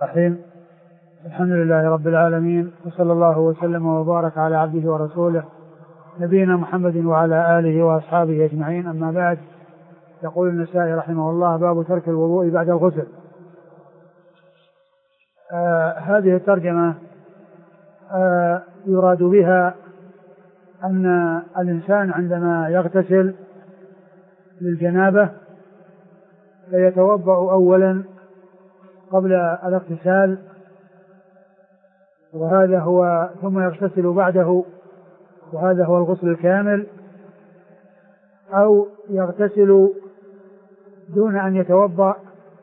الرحيم. الحمد لله رب العالمين، وصلى الله وسلم وبارك على عبده ورسوله نبينا محمد وعلى آله وأصحابه أجمعين. أما بعد، يقول النسائي رحمه الله: باب ترك الوضوء بعد الغسل. هذه الترجمة يراد بها أن الإنسان عندما يغتسل للجنابة فيتوضأ أولا قبل الاغتسال، وهذا هو، ثم يغتسل بعده، وهذا هو الغسل الكامل، أو يغتسل دون أن يتوضأ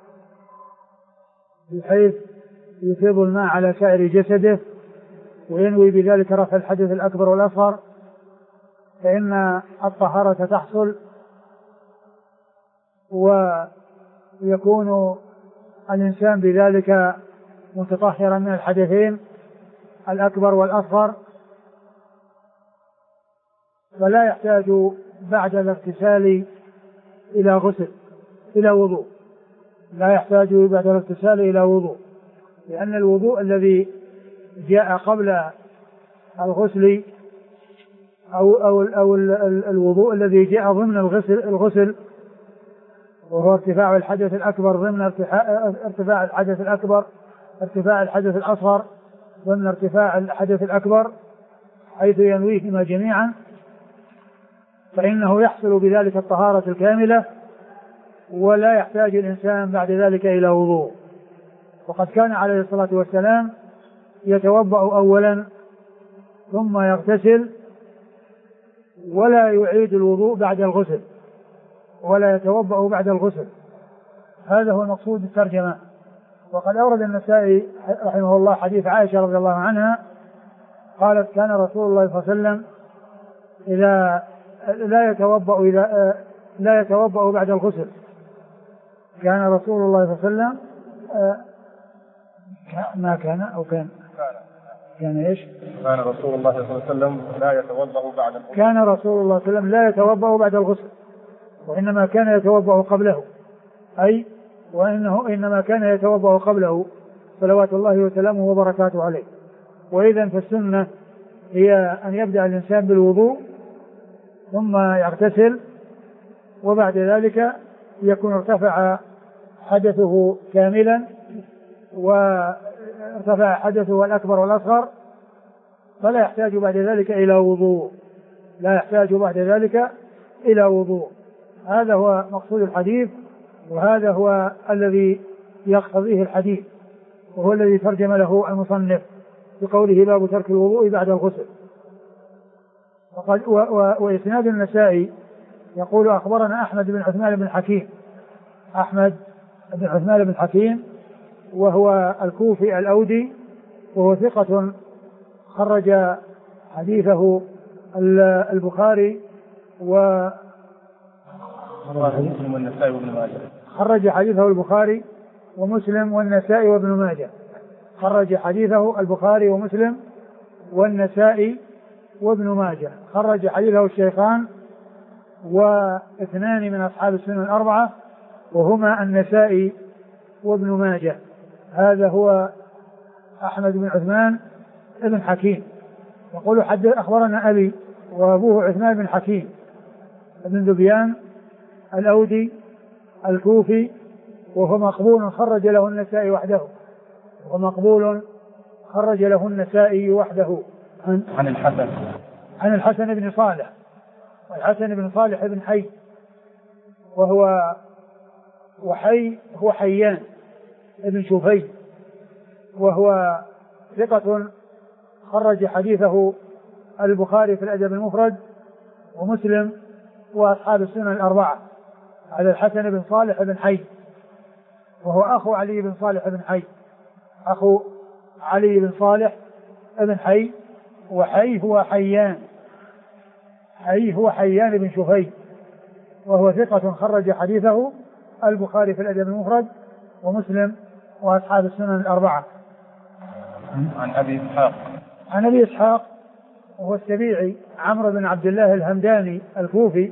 بحيث يفيض الماء على سائر جسده وينوي بذلك رفع الحدث الأكبر والأصغر، فإن الطهارة تحصل ويكون الإنسان بذلك متطهرا من الحدثين الأكبر والأصغر، فلا يحتاج بعد الاغتسال إلى وضوء، لا يحتاج بعد الاغتسال إلى وضوء، لأن الوضوء الذي جاء قبل الغسل أو الوضوء الذي جاء ضمن الغسل وهو ارتفاع الحدث الأكبر ضمن ارتفاع الحدث الأكبر، ارتفاع الحدث الأصغر ضمن ارتفاع الحدث الأكبر، حيث ينويهما جميعا، فإنه يحصل بذلك الطهارة الكاملة ولا يحتاج الإنسان بعد ذلك إلى وضوء. وقد كان عليه الصلاة والسلام يتوضأ أولا ثم يغتسل ولا يعيد الوضوء بعد الغسل، ولا يتوضأ بعد الغسل. هذا هو المقصود بالترجمة. وقد أورد النسائي رحمه الله حديث عائشة رضي الله عنها قالت: كان رسول الله صلى الله عليه وسلم إذا لا يتوضأ بعد الغسل. كان رسول الله صلى الله عليه وسلم ما كان أو كان إيش؟ كان رسول الله صلى الله عليه وسلم لا يتوضأ بعد الغسل. كان رسول الله صلى الله عليه وسلم لا يتوضأ بعد الغسل، وإنما كان يتوضأ قبله، إنما كان يتوضأ قبله صلوات الله وسلامه وبركاته عليه. وإذن فالسنة هي أن يبدأ الإنسان بالوضوء ثم يغتسل، وبعد ذلك يكون ارتفع حدثه كاملا وارتفع حدثه الأكبر والأصغر، فلا يحتاج بعد ذلك إلى وضوء، لا يحتاج بعد ذلك إلى وضوء. هذا هو مقصود الحديث، وهذا هو الذي يقتضيه الحديث، وهو الذي ترجم له المصنف بقوله: باب ترك الوضوء بعد الغسل. وإسناد النسائي يقول: أخبرنا أحمد بن عثمان بن حكيم. أحمد بن عثمان بن حكيم وهو الكوفي الأودي، وهو ثقة خرج حديثه البخاري ومسلم والنسائي وابن ماجه. خرج حديثه البخاري ومسلم والنسائي وابن ماجه. خرج حديثه البخاري ومسلم والنسائي وابن ماجه. خرج حديثه الشيخان واثنان من أصحاب السنن الأربعة، وهما النسائي وابن ماجه. هذا هو أحمد بن عثمان بن حكيم. يقول: أخبرنا أبي، وأبوه عثمان بن حكيم بن ذبيان الأودي الكوفي، وهو مقبول خرج له النسائي وحده، عن الحسن بن صالح، والحسن بن صالح بن حي، هو حيان ابن شوفي، وهو ثقة خرج حديثه البخاري في الأدب المفرد ومسلم وأصحاب السنن الأربعة. على الحسن بن صالح بن حي، وهو أخو علي بن صالح بن حي، أخو علي بن صالح بن حي، وحي هو حيان بن شوفي، وهو ثقة خرج حديثه البخاري في الأدب المفرد ومسلم وأصحاب السنن الأربعة. عن أبي إسحاق وهو السبيعي عمرو بن عبد الله الهمداني الكوفي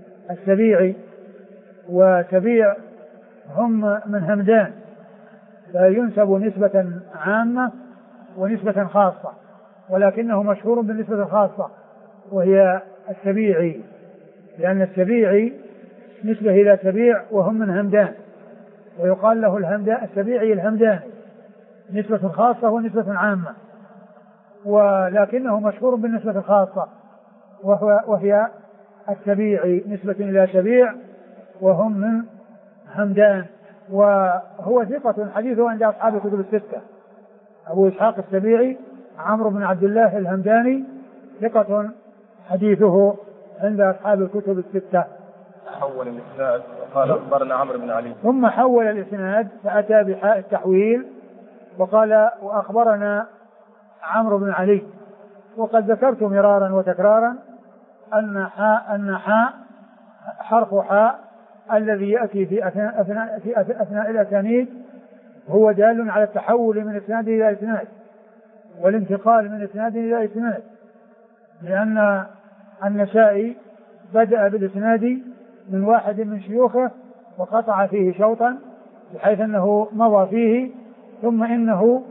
السبيعي، وسبيع هم من همدان، فينسب نسبة عامة ونسبة خاصة، ولكنه مشهور بالنسبة الخاصة وهي السبيعي، لأن السبيعي نسبة إلى سبيع وهم من همدان، ويقال له السبيعي الهمداني، نسبة خاصة ونسبة عامة، ولكنه مشهور بالنسبة الخاصة وهي السبيعي نسبة إلى سبيع وهم من همدان. وهو ثقة حديثه عند أصحاب الكتب الستة. أبو إسحاق السبيعي عمرو بن عبد الله الهمداني ثقة حديثه عند أصحاب الكتب الستة. حول الإسناد وقال أخبرنا عمرو بن علي، ثم حول الإسناد فأتى بحاء التحويل وقال وأخبرنا عمرو بن علي. وقد ذكرت مرارا وتكرارا أن حاء حرف حاء الذي يأتي في أثناء الأسانيد هو دال على التحول من إسناد إلى إسناد والانتقال من إسناد إلى إسناد، لأن النسائي بدأ بالإسناد من واحد من شيوخه وقطع فيه شوطا بحيث أنه مضى فيه، ثم إنه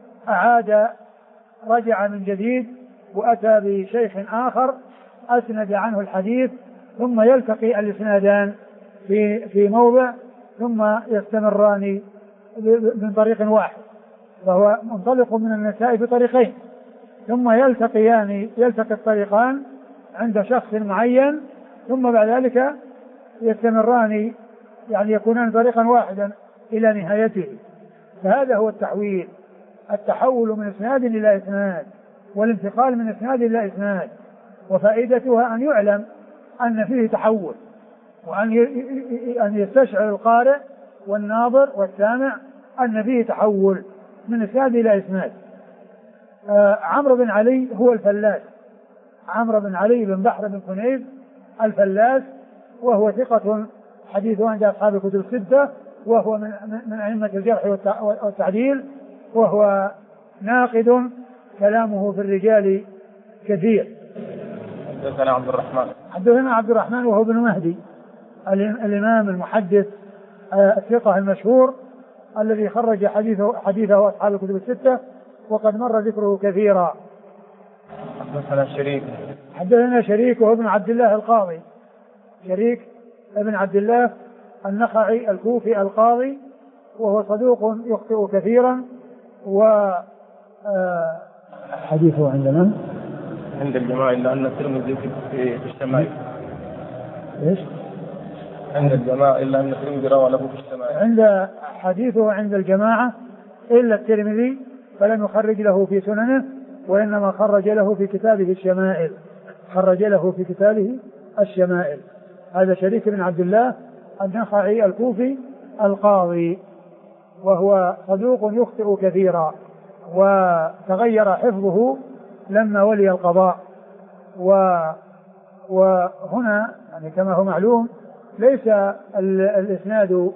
رجع من جديد وأتى بشيخ آخر أسند عنه الحديث، ثم يلتقي الإسنادان في موضع ثم يستمران من طريق واحد، فهو منطلق من النسائي بطريقين ثم يلتقي الطريقان عند شخص معين ثم بعد ذلك يستمران، يعني يكونان طريقا واحدا إلى نهايته. فهذا هو التحول من إسناد إلى إسناد والانتقال من إسناد إلى إسناد، وفائدتها أن يعلم أن فيه تحول، وأن يستشعر القارئ والناظر والسامع أن فيه تحول من إسناد إلى إسناد. عمرو بن علي هو الفلاس، عمرو بن علي بن بحر بن كنيف الفلاس، وهو ثقة حديثه عند أصحاب الكتب الستة، وهو من أئمة الجرح والتعديل، وهو ناقد كلامه في الرجال كثير. حدثنا عبد الرحمن وهو ابن مهدي الإمام المحدث الثقة المشهور الذي خرج حديثه أصحاب الكتب الستة وقد مر ذكره كثيرا. حدثنا شريك وهو ابن عبد الله القاضي، شريك ابن عبد الله النخعي الكوفي القاضي، وهو صدوق يخطئ كثيرا، حديثه عند من؟ عند الجماعة إلا أن الترمذي في الشمائل. إيش؟ عند الجماعة إلا أن الترمذي روى له في الشمائل. عند حديثه عند الجماعة إلا الترمذي فلم يخرج له في سننه، وإنما خرج له في كتابه الشمائل. هذا شريك بن عبد الله النخعي الكوفي القاضي، وهو صدوق يخطئ كثيرا، وتغير حفظه لما ولي القضاء. وهنا يعني كما هو معلوم ليس الإسناد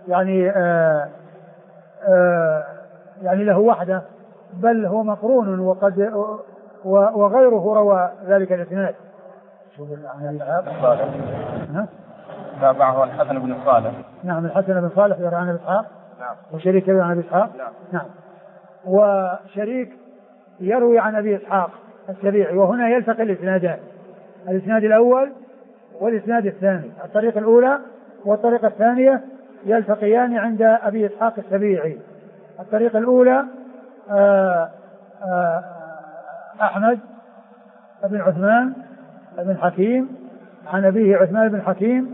يعني له وحده، بل هو مقرون وغيره روى ذلك الإسناد. تابعه الحسن بن صالح. نعم، الحسن بن صالح يروي عن إسحاق. نعم. وشريك يروي عن أبي إسحاق. نعم. وشريك يروي عن أبي إسحاق السبيعي، وهنا يلتقي الإسنادان، الإسناد الأول والإسناد الثاني، الطريقة الأولى والطريقة الثانية يلتقيان عند أبي إسحاق السبيعي. الطريقة الأولى أحمد بن عثمان بن حكيم عن أبيه عثمان بن حكيم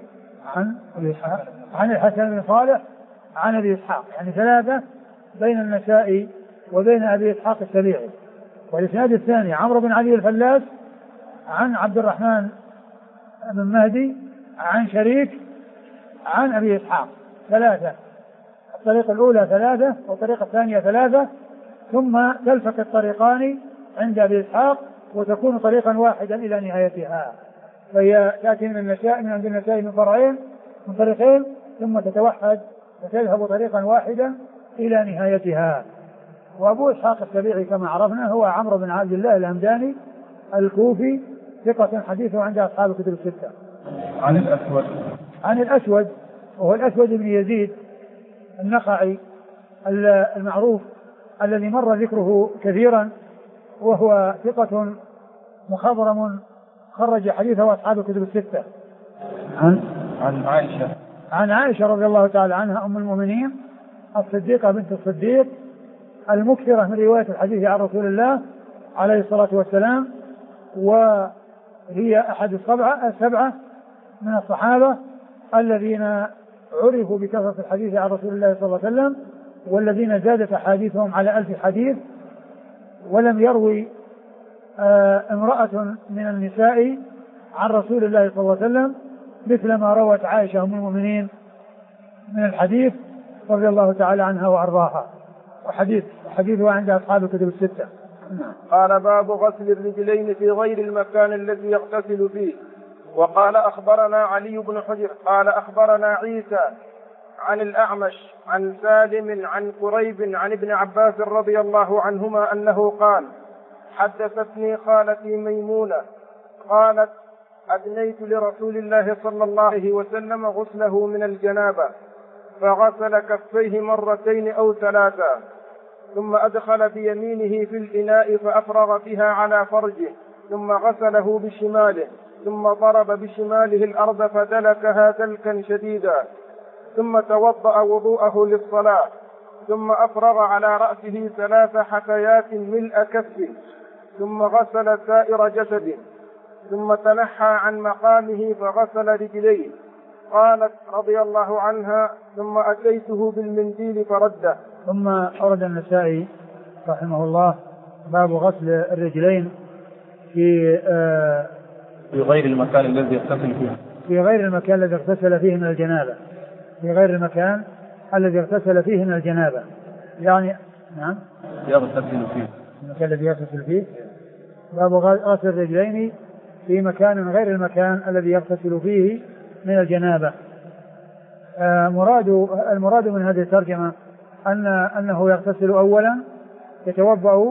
عن الحسن بن صالح عن أبي إسحاق، يعني ثلاثة بين النسائي وبين أبي إسحاق السبيعي. والإسناد الثاني عمرو بن علي الفلاس عن عبد الرحمن بن مهدي عن شريك عن أبي إسحاق، ثلاثة. الطريقة الأولى ثلاثة والطريقة الثانية ثلاثة، ثم تلتقي الطريقان عند أبي إسحاق وتكون طريقا واحدا إلى نهايتها، فهي تأتي من عند النسائي من طريقين ثم تتوحد وتذهب طريقا واحدا إلى نهايتها. وأبو إسحاق السبيعي كما عرفنا هو عمرو بن عبد الله الهمداني الكوفي ثقة حديثه عند أصحاب الكتب الستة. عن الأسود وهو الأسود بن يزيد النخعي المعروف الذي مر ذكره كثيرا، وهو ثقة مخضرم خرج حديثه أصحاب الكتب الستة. عن عائشة رضي الله تعالى عنها أم المؤمنين الصديقة بنت الصديق المكثرة من رواية الحديث عن رسول الله عليه الصلاة والسلام، وهي أحد السبعة من الصحابة الذين عرفوا بكثرة الحديث عن رسول الله صلى الله عليه وسلم، والذين زادت أحاديثهم على 1000 حديث، ولم يروي امرأة من النساء عن رسول الله صلى الله عليه وسلم مثل ما روت عائشة أم المؤمنين من الحديث رضي الله تعالى عنها وأرضاها، وحديثها عند أصحاب الكتب الستة. قال باب غسل الرجلين في غير المكان الذي يغتسل فيه. وقال أخبرنا علي بن حجر قال أخبرنا عيسى عن الأعمش عن سالم عن قريب عن ابن عباس رضي الله عنهما أنه قال حدثتني خالتي ميمونة قالت أدنيت لرسول الله صلى الله عليه وسلم غسله من الجنابة فغسل كفيه مرتين أو ثلاثا، ثم أدخل بيمينه في الإناء فأفرغ فيها على فرجه، ثم غسله بشماله، ثم ضرب بشماله الأرض فدلكها دلكا شديدا، ثم توضأ وضوءه للصلاة، ثم أفرغ على رأسه 3 حكيات ملء كفه، ثم غسل سائر جسده، ثم تنحى عن مقامه فغسل رجليه. قالت رضي الله عنها ثم أتيته بالمنديل فرده. ثم أورد النسائي رحمه الله باب غسل الرجلين في غير المكان الذي يغتسل فيه. في غير المكان الذي اغتسل فيه من الجنابة. في غير المكان الذي اغتسل فيه من الجنابة، يعني نعم يغتسل فيه المكان الذي يغتسل فيه. باب غسل الرجلين في مكان غير المكان الذي يغتسل فيه من الجنابة. المراد من هذه الترجمة أنه يغتسل أولا، يتوضأ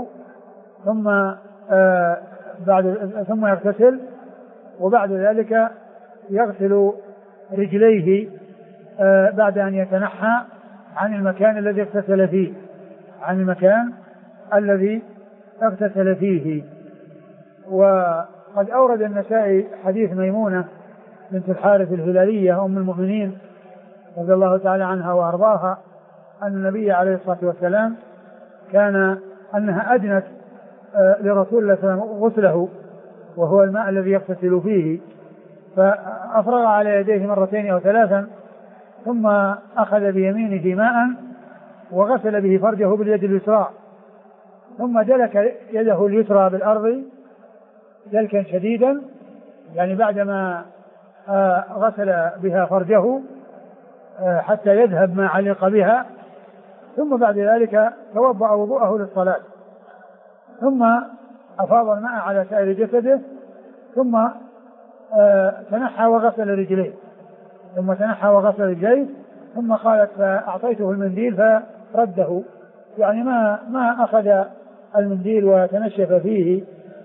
ثم يغتسل، وبعد ذلك يغسل رجليه بعد أن يتنحى عن المكان الذي اغتسل فيه. وقد أورد النسائي حديث ميمونة بنت الحارث الهلالية أم المؤمنين رضي الله تعالى عنها وأرضاها أن النبي عليه الصلاة والسلام أنها أدنت لرسول الله صلى الله عليه وسلم غسله، وهو الماء الذي يغتسل فيه، فأفرغ على يديه 2 أو 3، ثم أخذ بيمينه ماء وغسل به فرجه باليد اليسرى، ثم دلك يده اليسرى بالأرض دلكا شديدا، يعني بعدما غسل بها فرجه حتى يذهب ما علق بها، ثم بعد ذلك توضأ وضوءه للصلاة، ثم أفاض الماء على سائر جسده، ثم تنحى وغسل رجليه، ثم قالت فأعطيته المنديل فرده، يعني ما أخذ المنديل وتنشف فيه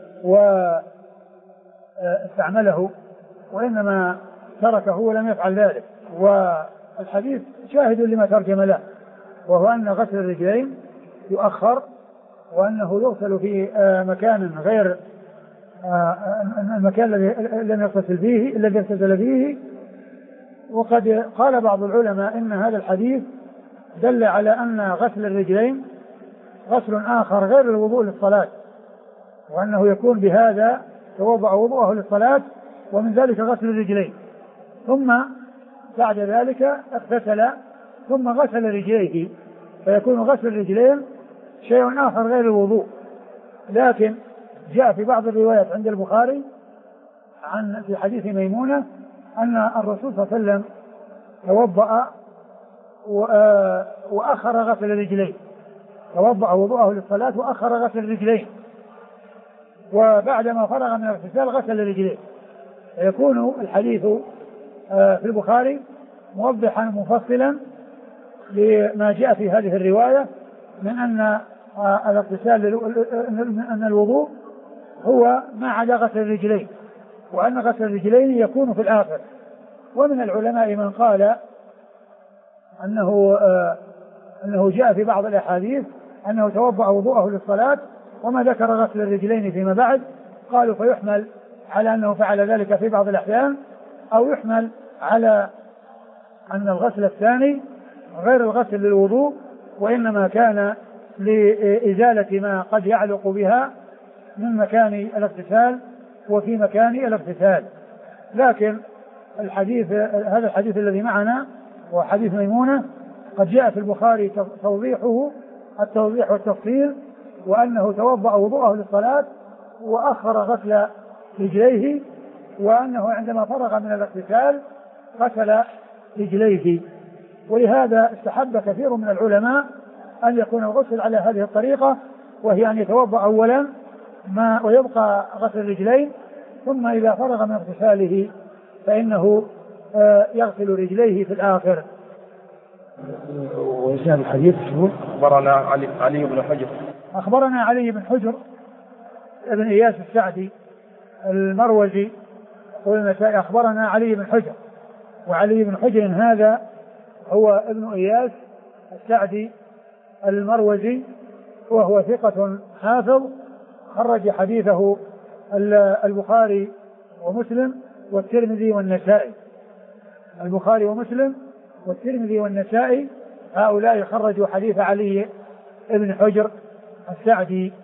واستعمله، وإنما تركه ولم يفعل ذلك. والحديث شاهد لما ترجم له، وهو أن غسل الرجلين يؤخر، وأنه يغسل في مكان غير المكان الذي لم يغتسل فيه. وقد قال بعض العلماء إن هذا الحديث دل على أن غسل الرجلين غسل آخر غير الوضوء للصلاة، وأنه يكون بهذا توضأ وضوءه للصلاة، ومن ذلك غسل الرجلين، ثم بعد ذلك اغتسل ثم غسل رجليه، فيكون غسل الرجلين شيء آخر غير الوضوء. لكن جاء في بعض الروايات عند البخاري في حديث ميمونة أن الرسول صلى الله عليه وسلم توضأ وأخر غسل الرجلين، توضأ وضوءه للصلاة وأخر غسل الرجلين، وبعدما فرغ من الاغتسال غسل الرجلين. فيكون الحديث في البخاري موضحا مفصلا لما جاء في هذه الرواية من أن الاغتسال أن الوضوء هو ما عدا غسل الرجلين، وأن غسل الرجلين يكون في الآخر. ومن العلماء من قال أنه أنه جاء في بعض الأحاديث أنه توضأ وضوءه للصلاة، وما ذكر غسل الرجلين فيما بعد. قالوا فيحمل على أنه فعل ذلك في بعض الأحيان، أو يحمل على أن الغسل الثاني غير الغسل للوضوء، وإنما كان لإزالة ما قد يعلق بها من مكان الاغتسال وفي مكان الاغتسال. لكن هذا الحديث الذي معنا وحديث ميمونة قد جاء في البخاري توضيحه التوضيح والتفصيل، وأنه توضأ وضوءه للصلاة وأخر غسل رجليه، وأنه عندما فرغ من الاغتسال غسل رجليه. ولهذا استحب كثير من العلماء أن يكون الغسل على هذه الطريقة، وهي أن يتوضأ أولا ويبقى غسل الرجلين، ثم إذا فرغ من اغتساله فإنه يغسل رجليه في الآخر. وإسناد الحديث أخبرنا علي بن حجر. أخبرنا علي بن حجر ابن إياس السعدي المروزي، أخبرنا علي بن حجر، وعلي بن حجر هذا هو ابن إياس السعدي المروزي، وهو ثقة حافظ، خرج حديثه البخاري ومسلم والترمذي والنسائي. البخاري ومسلم والترمذي والنسائي هؤلاء خرجوا حديث علي بن حجر السعدي.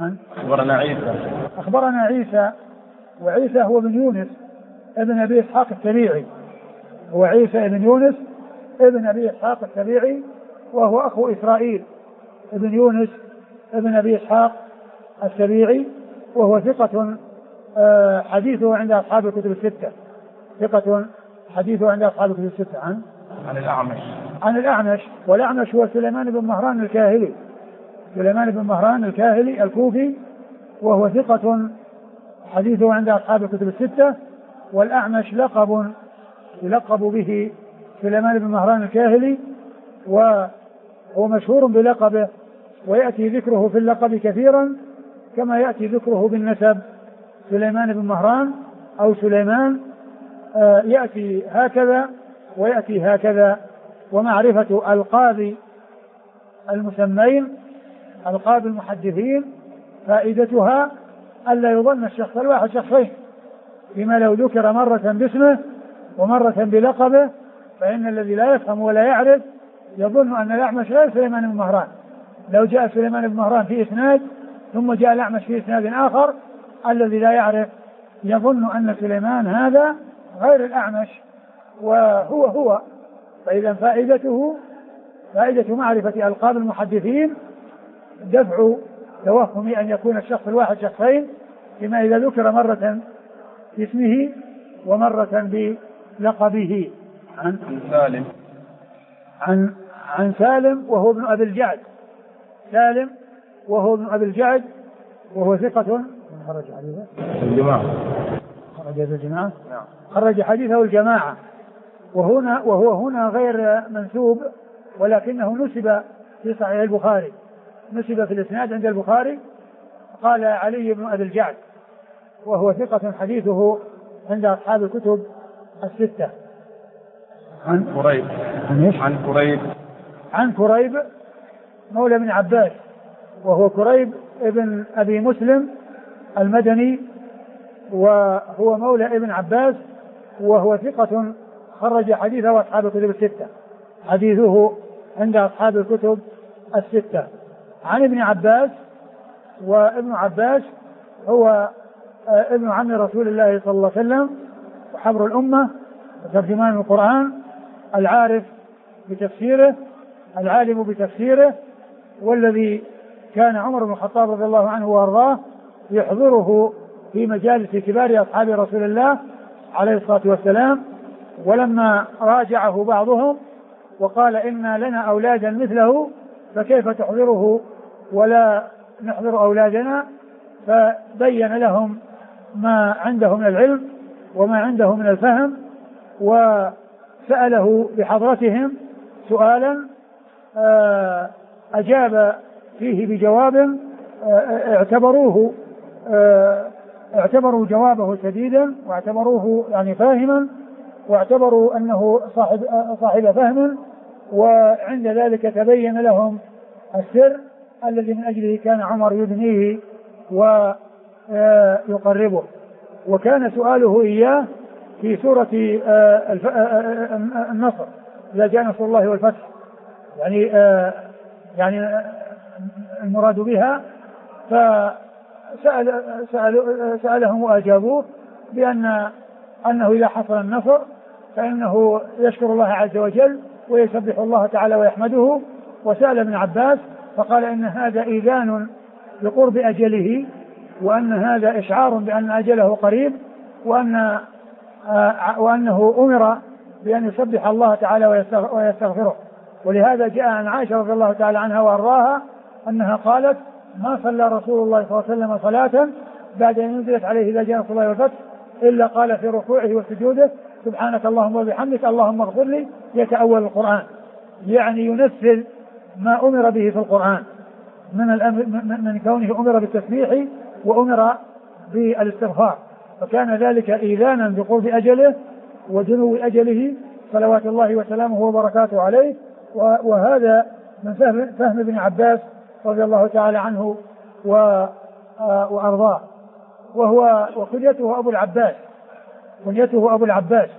أخبرنا عيسى، وعيسى هو بن يونس ابن أبي إسحاق السبيعي، هو عيسى ابن يونس ابن أبي إسحاق السبيعي، وهو أخو إسرائيل ابن يونس ابن أبي إسحاق السبيعي، وهو ثقة حديثه عند أصحاب الكتب الستة، ثقة حديثه عند أصحاب الكتب الستة. عن الأعمش، والأعمش هو سليمان بن مهران الكاهلي، سليمان بن مهران الكاهلي الكوفي، وهو ثقة حديثه عند أصحاب الكتب الستة. والأعمش يلقب به سليمان بن مهران الكاهلي، وهو مشهور بلقبه، ويأتي ذكره في اللقب كثيرا كما يأتي ذكره بالنسب. سليمان بن مهران أو سليمان يأتي هكذا ويأتي هكذا. ومعرفة ألقاب المسمين ألقاب المحدثين فائدتها ألا يظن الشخص الواحد شخصين، بما لو ذكر مرة باسمه ومرة بلقبه، فإن الذي لا يفهم ولا يعرف يظن أن الأعمش غير سليمان بن مهران. لو جاء سليمان بن مهران في إسناد ثم جاء الأعمش في إسناد آخر، الذي لا يعرف يظن أن سليمان هذا غير الأعمش وهو. فإذا فائدة معرفة ألقاب المحدثين دفع توهم أن يكون الشخص الواحد شخصين، بما إذا ذكر مرة باسمه ومرة بلقبه. عن سالم وهو ابن أبي الجعد، سالم وهو ابن أبي الجعد، وهو ثقة خرج حديثه الجماعة، خرج حديثه الجماعة. وهو هنا غير منسوب، ولكنه نسب في صحيح البخاري، نسب في الإسناد عند البخاري، قال علي بن أبي الجعد، وهو ثقة حديثه عند أصحاب الكتب الستة. عن كريب مولى ابن عباس، وهو كريب ابن أبي مسلم المدني، وهو مولى ابن عباس، وهو ثقة خرج حديثه أصحاب الكتب الستة، حديثه عند أصحاب الكتب الستة. عن ابن عباس، وابن عباس هو ابن عم رسول الله صلى الله عليه وسلم وحبر الأمة وترجمان القرآن، العارف بتفسيره، العالم بتفسيره، والذي كان عمر بن الخطاب رضي الله عنه وارضاه يحضره في مجالس كبار أصحاب رسول الله عليه الصلاة والسلام. ولما راجعه بعضهم وقال إن لنا أولادا مثله فكيف تحضره ولا نحضر أولادنا، فبين لهم ما عنده من العلم وما عنده من الفهم، وسأله بحضرتهم سؤالا أجاب فيه بجواب اعتبروا جوابه سديدا، واعتبروه يعني فاهما، واعتبروا أنه صاحب فهم، وعند ذلك تبين لهم السر الذي من أجله كان عمر يدنيه ويقربه. وكان سؤاله إياه في سورة النصر إذا جاء نصر الله والفتح، يعني المراد بها، فسألهم وأجابوه أنه إذا حصل النصر فإنه يشكر الله عز وجل ويسبح الله تعالى ويحمده. وسأل ابن عباس فقال إن هذا إذان بقرب أجله، وأن هذا إشعار بأن أجله قريب، وأنه أمر بأن يسبح الله تعالى ويستغفره. ولهذا جاء عن عائشة رضي الله تعالى عنها وأرضاها أنها قالت ما صلى رسول الله صلى الله عليه وسلم صلاة بعد أن نزلت عليه إذا جاء نصر الله والفتح إلا قال في ركوعه وسجوده سبحانك اللهم وبحمدك اللهم اغفر لي، يتأول القرآن، يعني ينفذ ما أمر به في القرآن من كونه أمر بالتسبيح وأمر بالاستغفار. فكان ذلك إذانا بقرب أجله ودنو أجله صلوات الله وسلامه وبركاته عليه. وهذا من فهم ابن عباس رضي الله تعالى عنه وأرضاه. وكنيته أبو العباس.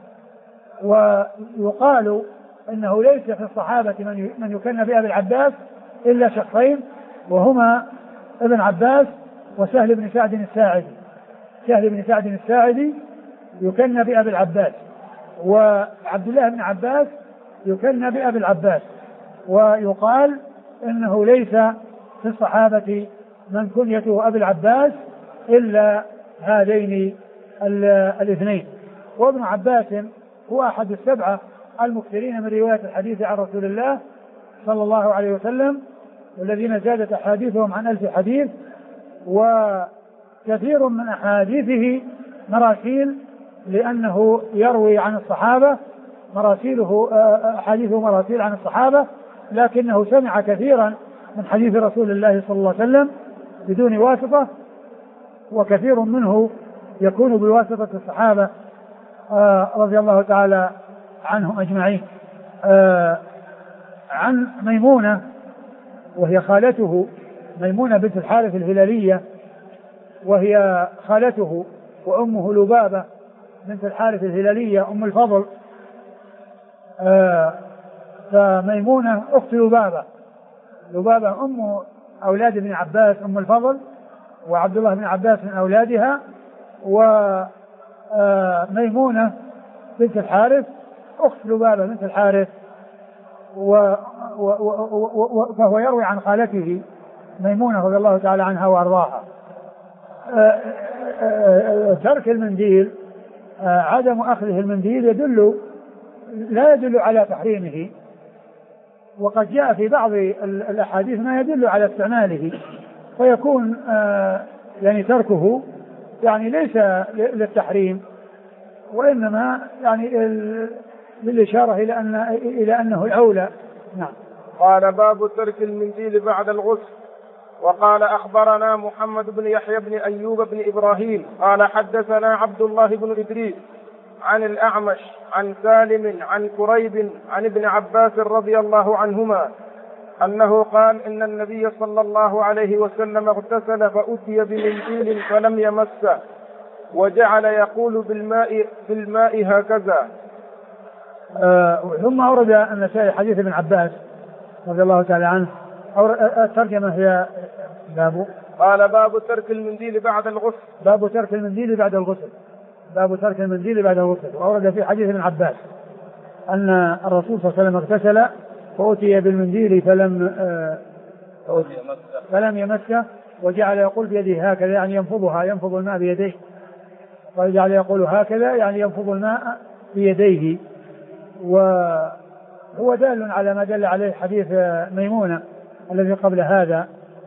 ويقال إنه ليس في الصحابة من يكنى بأبي العباس إلا شخصين، وهما ابن عباس وسهل بن سعد الساعدي. سهل بن سعد الساعدي يكنى بأبي العباس، وعبد الله بن عباس يكنى بأبي العباس. ويقال إنه ليس في الصحابة من كنيته أبي العباس إلا هذين الاثنين. وابن عباس هو أحد السبعة المكثرين من رواية الحديث عن رسول الله صلى الله عليه وسلم، والذين زادت أحاديثهم عن 1000 حديث. وكثير من أحاديثه مراسيل، لأنه يروي عن الصحابة، أحاديثه مراسيل عن الصحابة، لكنه سمع كثيرا من حديث رسول الله صلى الله عليه وسلم بدون واسطة، وكثير منه يكون بواسطة الصحابة رضي الله تعالى عنهم أجمعين. عن ميمونة وهي خالته، ميمونة بنت الحارث الهلالية، وهي خالته، وأمه لبابة بنت الحارث الهلالية أم الفضل. فميمونة أخت لبابة أم أولاد ابن عباس أم الفضل، وعبد الله بن عباس من أولادها. وميمونة بنت الحارث أخت لبابة بنت الحارث، فهو يروي عن خالته ميمونة رضي الله تعالى عنها وأرضاها. ترك المنديل، عدم أخذه المنديل لا يدل على تحريمه، وقد جاء في بعض الأحاديث ما يدل على استعماله، فيكون يعني تركه يعني ليس للتحريم، وإنما يعني للإشارة إلى أنه الأولى. نعم. قال باب ترك المنديل بعد الغسل. وقال أخبرنا محمد بن يحيى بن أيوب بن إبراهيم قال حدثنا عبد الله بن إدريس عن الأعمش عن سالم عن كريب عن ابن عباس رضي الله عنهما أنه قال إن النبي صلى الله عليه وسلم اغتسل فأتي بمنديل فلم يمسه وجعل يقول بالماء هكذا. ثم أورد النسائي حديث ابن عباس رضي الله تعالى عنه. الترجمة هي قال باب ترك المنديل بعد الغسل. باب ترك المنديل بعد الغسل. وأورد في حديث ابن عباس أن الرسول صلى الله عليه وسلم اغتسل فأتي بالمنديل فلم يمسه وجعل يقول بيده هكذا، يعني ينفض الماء بيديه، وجعل يقول هكذا يعني ينفض الماء بيديه. وهو دال على ما دل عليه حديث ميمونة الذي قبل هذا.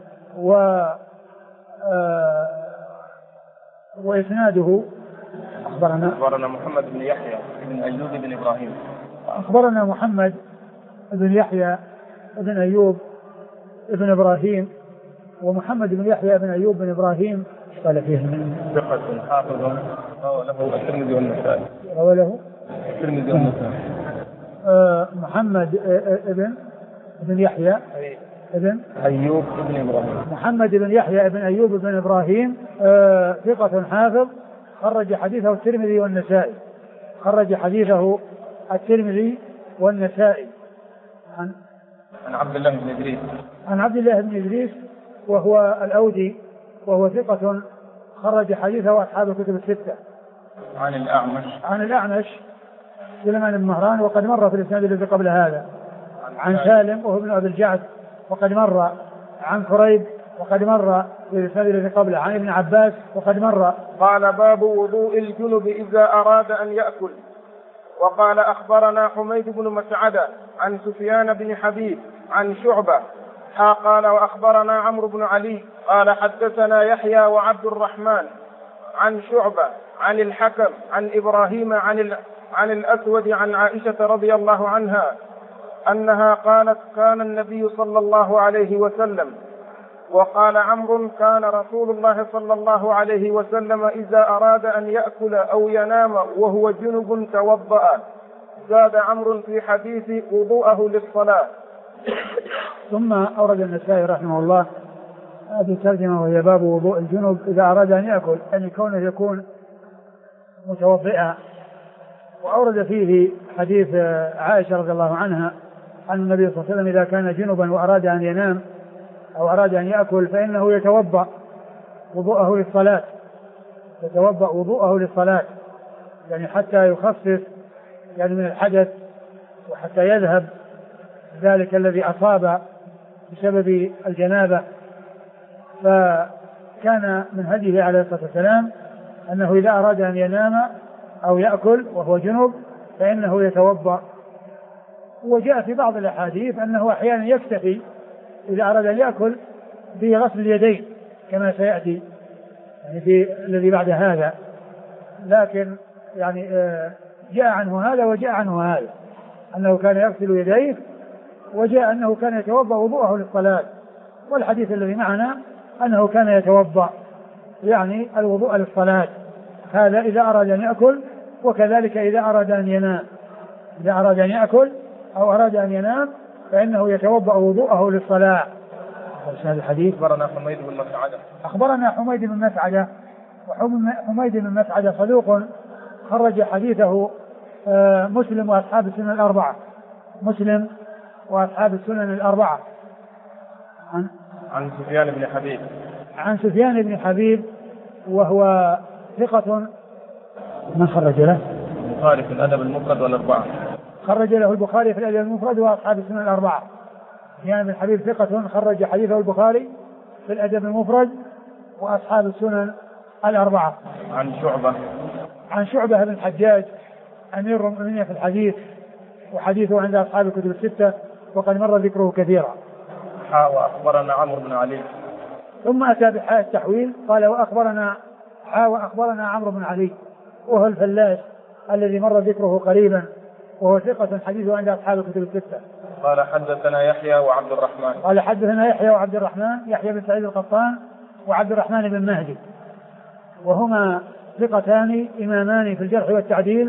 وإسناده أخبرنا محمد بن يحيى بن أيوب بن إبراهيم. أخبرنا محمد بن يحيى بن أيوب بن إبراهيم. ومحمد بن يحيى بن أيوب بن إبراهيم قال فيه ثقة حافظ روى له الترمذي والنسائي. محمد ابن يحيى ابن أيوب ابن إبراهيم. محمد بن يحيى ابن أيوب ابن إبراهيم ثقة حافظ خرج حديثه الترمذي والنسائي. خرج حديثه الترمذي والنسائي. عن عبد الله بن إدريس. عن عبد الله بن إدريس وهو الأودي وهو ثقة خرج حديثه أصحاب الكتب الستة. عن الأعمش سليمان بن مهران وقد مر في الإسناد الذي قبل هذا. عن سالم وهو ابن أبي الجعد وقد مر. عن كريب وقد مر في الإسناد الذي قبله. عن ابن عباس وقد مر. قال باب وضوء الجنب إذا أراد أن يأكل. وقال أخبرنا حميد بن مسعدة عن سفيان بن حبيب عن شعبة قال وأخبرنا عمرو بن علي قال حدثنا يحيى وعبد الرحمن عن شعبة عن الحكم عن إبراهيم عن الأسود عن عائشة رضي الله عنها أنها قالت كان النبي صلى الله عليه وسلم. وقال عمرو كان رسول الله صلى الله عليه وسلم إذا أراد أن يأكل أو ينام وهو جنب توضأ. زاد عمرو في حديث وضوءه للصلاة. ثم أورد النسائي رحمه الله هذه الترجمة وهي باب وضوء الجنب إذا أراد أن يأكل أن كونه يكون متوضئا. وأورد فيه حديث عائشة رضي الله عنها أن النبي صلى الله عليه وسلم إذا كان جنبا وأراد أن ينام أو أراد أن يأكل فإنه يتوضأ وضوءه للصلاة. يتوضأ وضوءه للصلاة يعني حتى يخفف يعني من الحدث وحتى يذهب ذلك الذي أصاب بسبب الجنابة. فكان من هديه عليه الصلاة والسلام أنه إذا أراد أن ينام أو يأكل وهو جنب فإنه يتوضأ. وجاء في بعض الأحاديث أنه أحيانا يكتفي إذا أراد أن يأكل بغسل اليدين كما سيأتي يعني في الذي بعد هذا. لكن يعني جاء عنه هذا وجاء عنه هذا أنه كان يغسل يديه وجاء أنه كان يتوضأ وضوءه للصلاة. والحديث الذي معنا أنه كان يتوضأ يعني الوضوء للصلاة. هذا إذا أراد أن يأكل وكذلك إذا أراد أن ينام. إذا أراد أن يأكل أو أراد أن ينام فإنه يتوضأ وضوءه للصلاة. هذا الحديث. أخبرنا حميد بن مسعدة وحميد بن مسعدة صدوق خرج حديثه مسلم وأصحاب السنن الأربعة. مسلم وأصحاب السنن الأربعة. عن سفيان بن حبيب. عن سفيان بن حبيب وهو ثقة. من خرج له؟ البخاري في الأدب المفرد والأربعة. خرج له البخاري في الأدب المفرد وأصحاب السنن الأربعة. سفيان بن حبيب ثقة خرج حديثه البخاري في الأدب المفرد وأصحاب السنن الأربعة. عن شعبة بن الحجاج أمير المؤمنين في الحديث وحديثه عند أصحاب الكتب الستة وقد مر ذكره كثيرا. وأخبرنا عمرو بن علي. ثم أتى بحاء التحويل قال وأخبرنا عمرو بن علي وهو الفلاس الذي مر ذكره قريبا وهو ثقة حديثه عند أصحاب الكتب الستة. قال حدثنا يحيى وعبد الرحمن. يحيى بن سعيد القطان وعبد الرحمن بن مهدي وهما ثقتان إمامان في الجرح والتعديل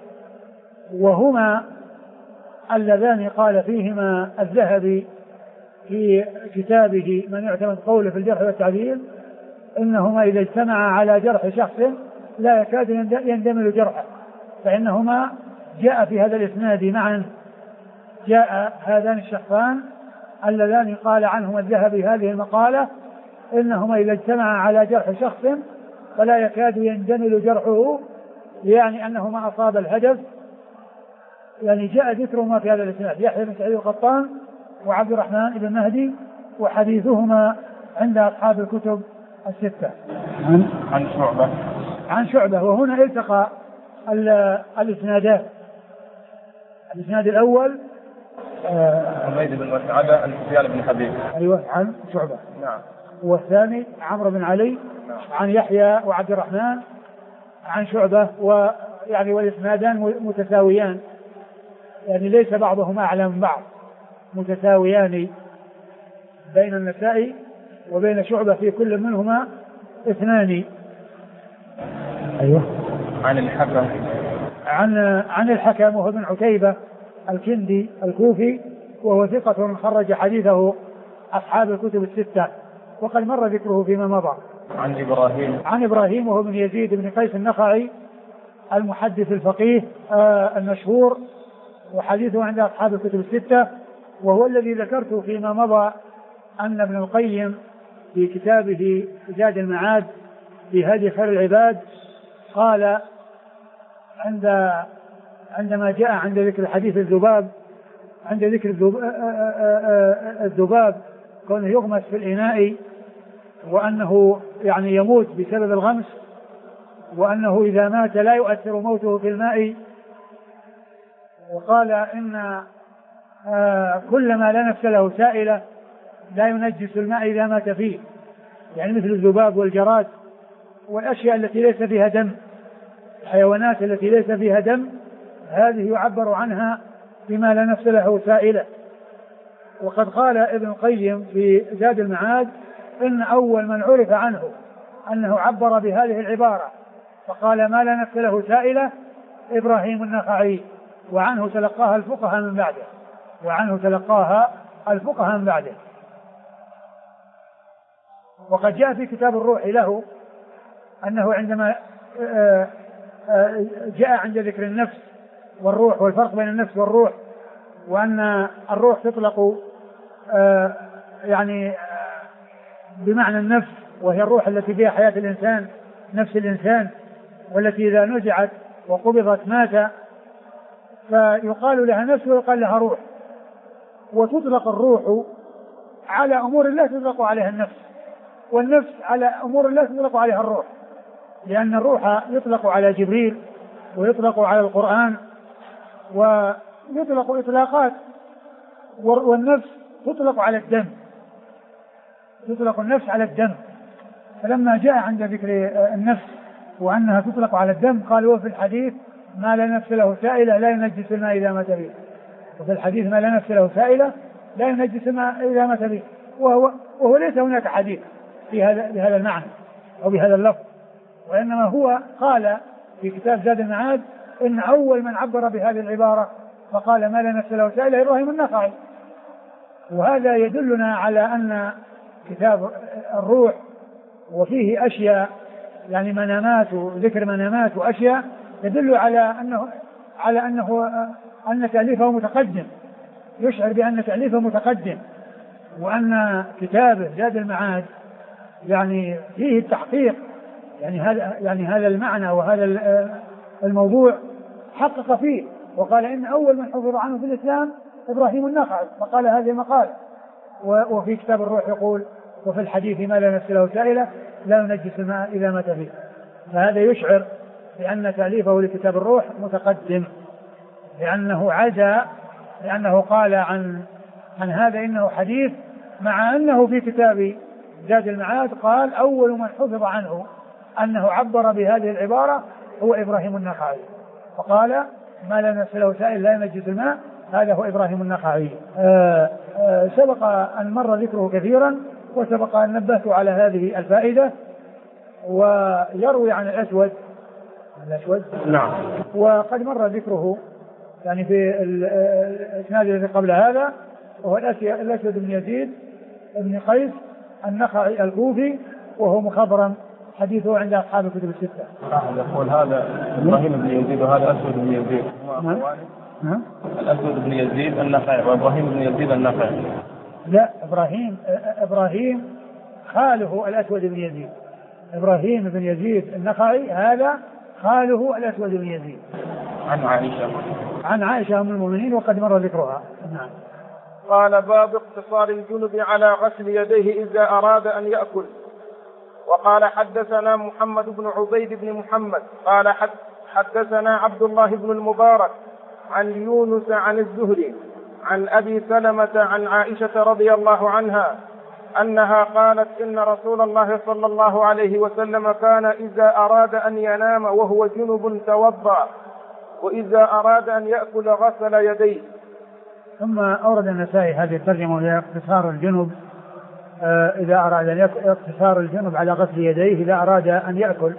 وهما اللذان قال فيهما الذهبي في كتابه من يعتمد قوله في الجرح والتعديل إنهما إذا اجتمعا على جرح شخص لا يكاد يندمل جرحه فإنهما جاء في هذا الإسناد معا. جاء هذان الشخصان اللذان قال عنهما الذهبي هذه المقالة إنهما إذا اجتمعا على جرح شخص فلا يكاد يندمل جرحه يعني أنهما أصاب الهدف. يعني جاء ذكرهما في هذا الإسناد يحيى بن سعيد القطان وعبد الرحمن بن مهدي وحديثهما عند أصحاب الكتب الستة. عن شعبة وهنا التقى الإسنادات. الإسناد الأول حميد بن مسعدة عن سفيان بن حبيب. أيوة عن شعبة. نعم. والثاني عمرو بن علي. نعم. عن يحيى وعبد الرحمن عن شعبة ويعني والإسنادان متساويان يعني ليس بعضهما أعلى من بعض متساويان بين النسائي وبين شعبة في كل منهما اثنان. أيوة. عن الحكم وهو بن عتيبة الكندي الكوفي، وهو ثقة خرج حديثه أصحاب الكتب الستة، وقد مر ذكره فيما مضى. عن إبراهيم وهو بن يزيد بن قيس النخعي المحدث الفقيه المشهور، وحديثه عند أصحاب الكتب الستة، وهو الذي ذكرت فيما مضى أن ابن القيم في كتابه زاد المعاد في هدي خير العباد قال عندما جاء عند ذكر حديث الذباب، عند ذكر الذباب كونه يغمس في الإناء وأنه يعني يموت بسبب الغمس، وأنه إذا مات لا يؤثر موته في الماء، وقال إن كل ما لا نفس له سائلة لا ينجس الماء إذا مات فيه، يعني مثل الذباب والجراد والأشياء التي ليس فيها دم، الحيوانات التي ليس فيها دم هذه يعبر عنها بما لا نفس له سائلة. وقد قال ابن القيم في زاد المعاد إن أول من عرف عنه أنه عبر بهذه العبارة فقال ما لا نفس له سائلة إبراهيم النخعي، وعنه تلقاها الفقهاء من بعده. وقد جاء في كتاب الروح له أنه عندما جاء عند ذكر النفس والروح والفرق بين النفس والروح، وأن الروح تطلق يعني بمعنى النفس، وهي الروح التي فيها حياة الإنسان، نفس الإنسان، والتي إذا نزعت وقبضت مات، فيقال لها نفس ويقال لها روح. وتطلق الروح على أمور الله تطلق عليها النفس، والنفس على أمور الله تطلق عليها الروح، لأن الروح يطلق على جبريل ويطلق على القرآن ويطلق إطلاقات، والنفس تطلق على الدم، تطلق النفس على الدم. فلما جاء عند ذكر النفس وأنها تطلق على الدم قال وفي الحديث ما لا نفس له سائلة لا ينجس الماء إذا مات به، وفي الحديث ما لا نفس له سائلة لا ينجس الماء إذا مات به، وهو ليس هناك حديث بهذا المعنى أو بهذا اللفظ، وإنما هو قال في كتاب زاد المعاد إن أول من عبر بهذه العبارة فقال ما لا نفس له سائلة إبراهيم النخعي. وهذا يدلنا على أن كتاب الروح وفيه أشياء يعني منامات وذكر منامات وأشياء يدل على أن تأليفه متقدم، يشعر بأن تأليفه متقدم، وأن كتابه زاد المعاد يعني فيه التحقيق، يعني هذا المعنى وهذا الموضوع حقق فيه، وقال إن أول من حفظ عنه في الإسلام إبراهيم النخعي، فقال هذه المقالة. وفي كتاب الروح يقول وفي الحديث ما لا نفس له سائلة لا ينجس الماء إذا مات فيه. فهذا يشعر بأن تأليفه لكتاب الروح متقدم، لأنه قال عن هذا إنه حديث، مع أنه في كتاب زاد المعاد قال أول من حفظ عنه أنه عبر بهذه العبارة هو إبراهيم النخعي، فقال ما لا نفس له سائل لا ينجس الماء، هذا هو إبراهيم النخعي. سبق أن مر ذكره كثيرا، وسبق أن نبهت على هذه الفائدة. ويروي عن الأسود نعم، وقد مر ذكره يعني في الإسناد الذي قبل هذا، وهو الأسود بن يزيد بن قيس النخعي الكوفي، وهو مخضرم، حديثه عند أصحاب الكتب الستة. يقول هذا إبراهيم بن يزيد وهذا أسود بن يزيد. نعم. الأسود بن يزيد النخعي وإبراهيم بن يزيد النخعي. لا، إبراهيم خاله الأسود بن يزيد، إبراهيم بن يزيد النخعي هذا خاله الأسود بن يزيد. عن عائشة أم المؤمنين، وقد مر ذكرها. نعم. قال باب اقتصار الجنب على غسل يديه إذا أراد أن يأكل. وقال حدثنا محمد بن عبيد بن محمد قال حدثنا عبد الله بن المبارك عن يونس عن الزهري عن أبي سلمة عن عائشة رضي الله عنها أنها قالت إن رسول الله صلى الله عليه وسلم كان إذا أراد أن ينام وهو جنب توضأ، وإذا أراد أن يأكل غسل يديه. ثم أورد النسائي هذه الترجمة وهي اقتصار الجنب إذا أراد أن اقتصار الجنب على غسل يديه إذا أراد أن يأكل.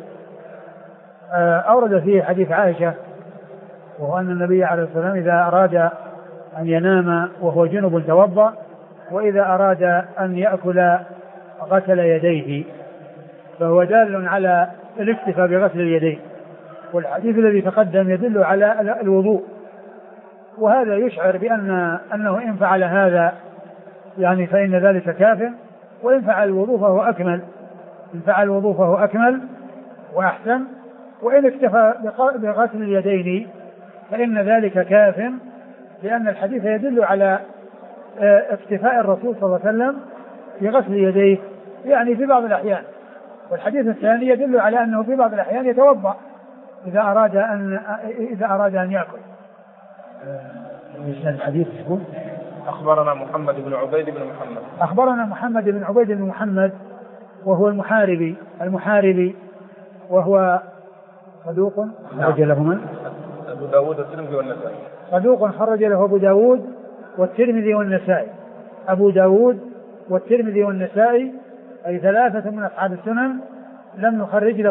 أورد فيه حديث عائشة، وهو أن النبي عليه الصلاة والسلام إذا أراد أن ينام وهو جنب توضأ، وإذا أراد أن يأكل غسل يديه، فهو دال على الاكتفاء بغسل اليدين. والحديث الذي تقدم يدل على الوضوء، وهذا يشعر أنه إن فعل هذا يعني فإن ذلك كاف، وإن فعل الوضوء فهو أكمل، إن فعل الوضوء فهو أكمل وأحسن، وإن اكتفى بغسل اليدين فإن ذلك كاف، لأن الحديث يدل على اكتفاء الرسول صلى الله عليه وسلم بغسل يديه يعني في بعض الأحيان. والحديث الثاني يدل على أنه في بعض الأحيان يتوضأ إذا أراد أن يأكل. الحديث يقول أخبرنا محمد بن عبيد بن محمد. أخبرنا محمد بن عبيد بن محمد وهو المحاربي وهو صدوق خرج له من؟ أبو داود والترمذي والنسائي. صدوق خرج له أبو داود والترمذي والنسائي. أبو داود والترمذي والنسائي أي ثلاثة من أصحاب السنن لم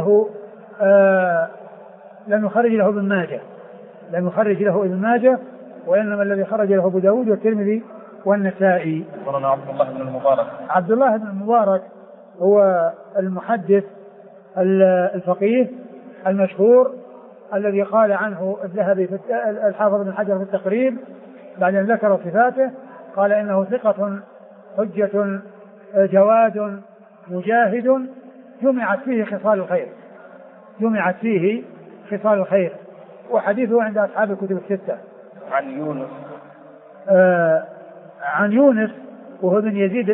يخرج له ابن ماجه، وإنما الذي خرج له أبو داود والترمذي والنسائي. أخبرنا عبد الله بن المبارك. عبد الله بن المبارك هو المحدث الفقيه المشهور الذي قال عنه الذهبي الحافظ بن حجر في التقريب بعد أن ذكر صفاته، قال إنه ثقة حجة جواد مجاهد جمعت فيه خصال الخير، وحديثه عند أصحاب الكتب الستة. عن يونس وهو بن يزيد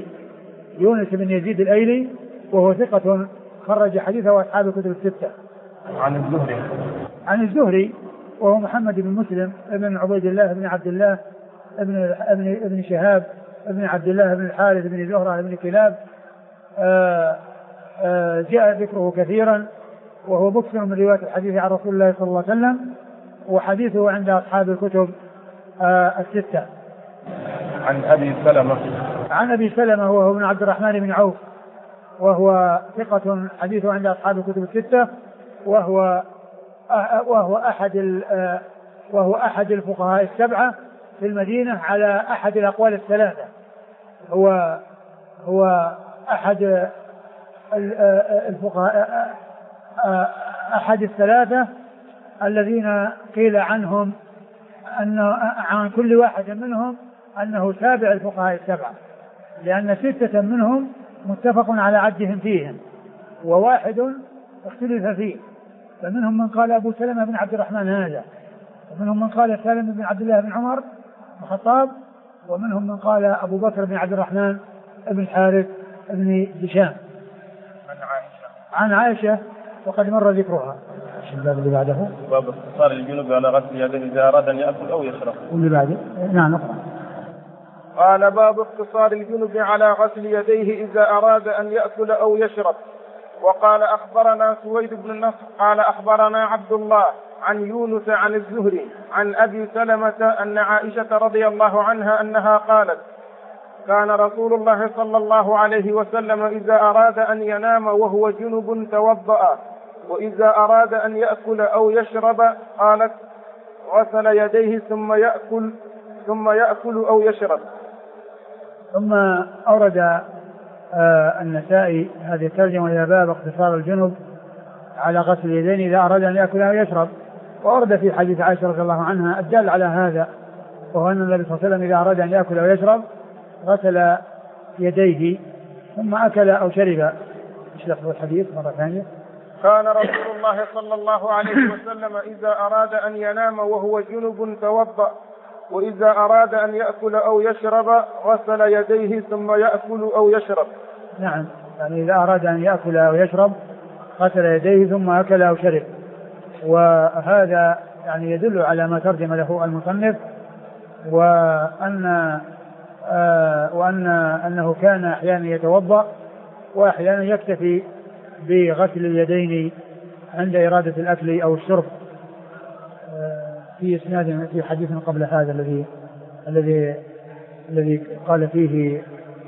الأيلي، وهو ثقة خرج حديثه أصحاب الكتب الستة. عن الزهري وهو محمد بن مسلم ابن عبيد الله بن عبد الله ابن شهاب ابن عبد الله بن الحارث بن زهرة بن كلاب، جاء ذكره كثيرا، وهو مكثر من رواية الحديث عن رسول الله صلى الله عليه وسلم، وحديثه عند أصحاب الكتب الستة. عن أبي سلمة وهو ابن عبد الرحمن بن عوف، وهو ثقة حديثه عند أصحاب الكتب الستة، وهو أحد الفقهاء السبعة في المدينة على أحد الأقوال الثلاثة. هو أحد الفقهاء أحد الثلاثة الذين قيل عنهم عن كل واحد منهم أنه تابع الفقهاء السبعة، لأن ستة منهم متفق على عدهم فيهم، وواحد اختلف فيه، فمنهم من قال أبو سلمة بن عبد الرحمن هذا، ومنهم من قال سالم بن عبد الله بن عمر بن الخطاب، ومنهم من قال أبو بكر بن عبد الرحمن بن الحارث بن هشام. عن عائشة وقد مر ذكرها. الباب اللي بعده باب اختصار الجنوب على غسل يديه إذا أراد أن يأكل أو يشرب. واللي بعده نعم نقرأ. قال باب اختصار الجنوب على غسل يديه إذا أراد أن يأكل أو يشرب. وقال أخبرنا سويد بن النصر قال أخبرنا عبد الله عن يونس عن الزهري عن أبي سلمة أن عائشة رضي الله عنها أنها قالت: كان رسول الله صلى الله عليه وسلم إذا أراد أن ينام وهو جنب توضأ، وإذا أراد أن يأكل أو يشرب قالت: غسل يديه ثم يأكل أو يشرب. ثم أورد النسائي هذه الترجمة إلى باب اختصار الجنب على غسل اليدين إذا أراد أن يأكل أو يشرب، وأورد في حديث عائشة رضي الله عنها الدال على هذا، وهو أن النبي صلى الله عليه وسلم إذا أراد أن يأكل أو يشرب غسل يديه ثم أكل أو شرب. إيش لفظ الحديث مرة ثانية؟ كان رسول الله صلى الله عليه وسلم إذا أراد أن ينام وهو جنب توضأ، وإذا أراد أن يأكل أو يشرب غسل يديه ثم يأكل أو يشرب. نعم، يعني إذا أراد أن يأكل أو يشرب غسل يديه ثم أكل أو شرب. وهذا يعني يدل على ما ترجم له المصنف، وأنه كان أحيانا يتوضأ وأحيانا يكتفي بغسل اليدين عند إرادة الأكل أو الشرب. في إسناد في حديث قبل هذا الذي قال فيه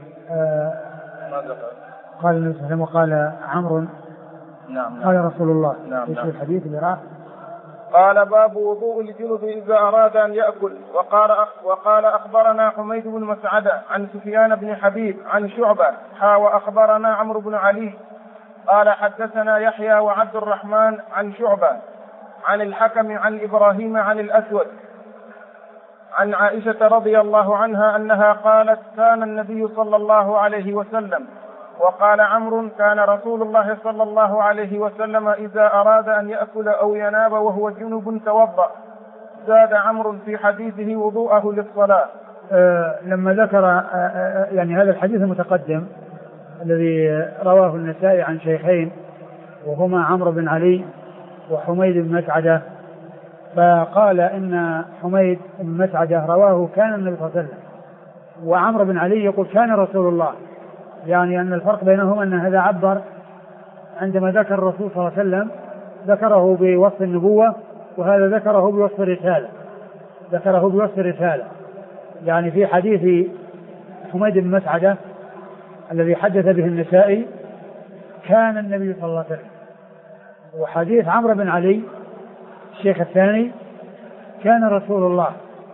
قال النبي صلى الله عليه وسلم وقال عمرو: نعم. قال رسول الله. نعم. ايش الحديث اللي راح؟ قال باب وضوء الجنب إذا أراد أن يأكل. وقال أخبرنا حميد بن مسعدة عن سفيان بن حبيب عن شعبة وأخبرنا عمرو بن علي قال حدثنا يحيى وعبد الرحمن عن شعبة عن الحكم عن إبراهيم عن الأسود عن عائشة رضي الله عنها أنها قالت كان النبي صلى الله عليه وسلم. وقال عمرو كان رسول الله صلى الله عليه وسلم إذا أراد أن يأكل أو ينام وهو جنب توضأ. زاد عمرو في حديثه وضوءه للصلاة. لما ذكر يعني هذا الحديث المتقدم الذي رواه النسائي عن شيخين وهما عمرو بن علي وحميد بن مسعدة، فقال إن حميد بن مسعدة رواه كان النبي صلى الله عليه وسلم، وعمرو بن علي يقول كان رسول الله، يعني أن الفرق بينهما أن هذا عبر عندما ذكر الرسول صلى الله عليه وسلم ذكره بوصف النبوة، وهذا ذكره بوصف الرسالة. يعني في حديث حميد بن مسعدة الذي حدث به النسائي كان النبي صلى الله عليه وسلم، وحديث عمرو بن علي الشيخ الثاني كان رسول الله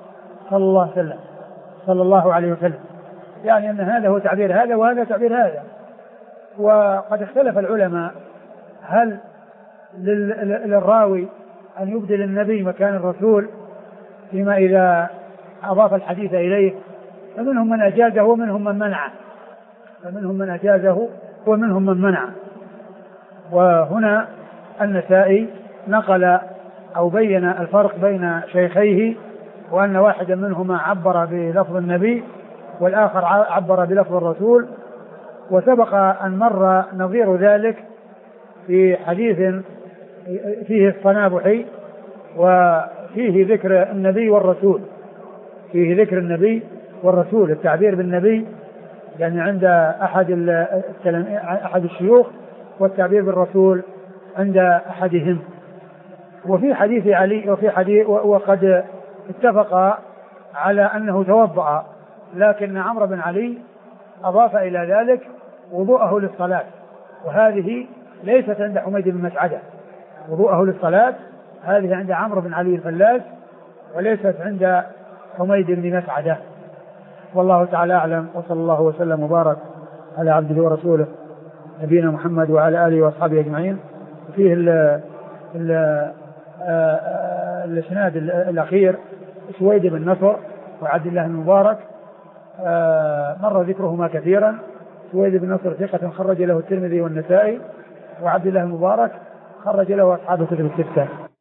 صلى الله عليه وسلم، يعني أن هذا هو تعبير هذا وهذا تعبير هذا. وقد اختلف العلماء هل للراوي أن يبدل النبي مكان الرسول فيما إذا أضاف الحديث إليه، فمنهم من أجازه ومنهم من منع. وهنا النسائي نقل أو بين الفرق بين شيخيه، وأن واحدا منهما عبر بلفظ النبي والآخر عبر بلفظ الرسول. وسبق أن مر نظير ذلك في حديث فيه الصنابحي وفيه ذكر النبي والرسول، التعبير بالنبي يعني عند أحد الشيوخ، والتعبير بالرسول عند أحدهم. وفي حديث علي وقد اتفق على أنه توضأ، لكن عمرو بن علي أضاف إلى ذلك وضوءه للصلاة، وهذه ليست عند حميد بن مسعدة. وضوءه للصلاة هذه عند عمرو بن علي الفلاس، وليست عند حميد بن مسعدة. والله تعالى أعلم، وصلى الله وسلم وبارك على عبده ورسوله نبينا محمد وعلى آله وأصحابه أجمعين. فيه الإسناد الأخير سويد بن نصر وعبد الله المبارك، مر ذكرهما كثيرا. سويد بن نصر ثقة خرج له الترمذي والنسائي، وعبد الله المبارك خرج له أصحاب الكتب الستة.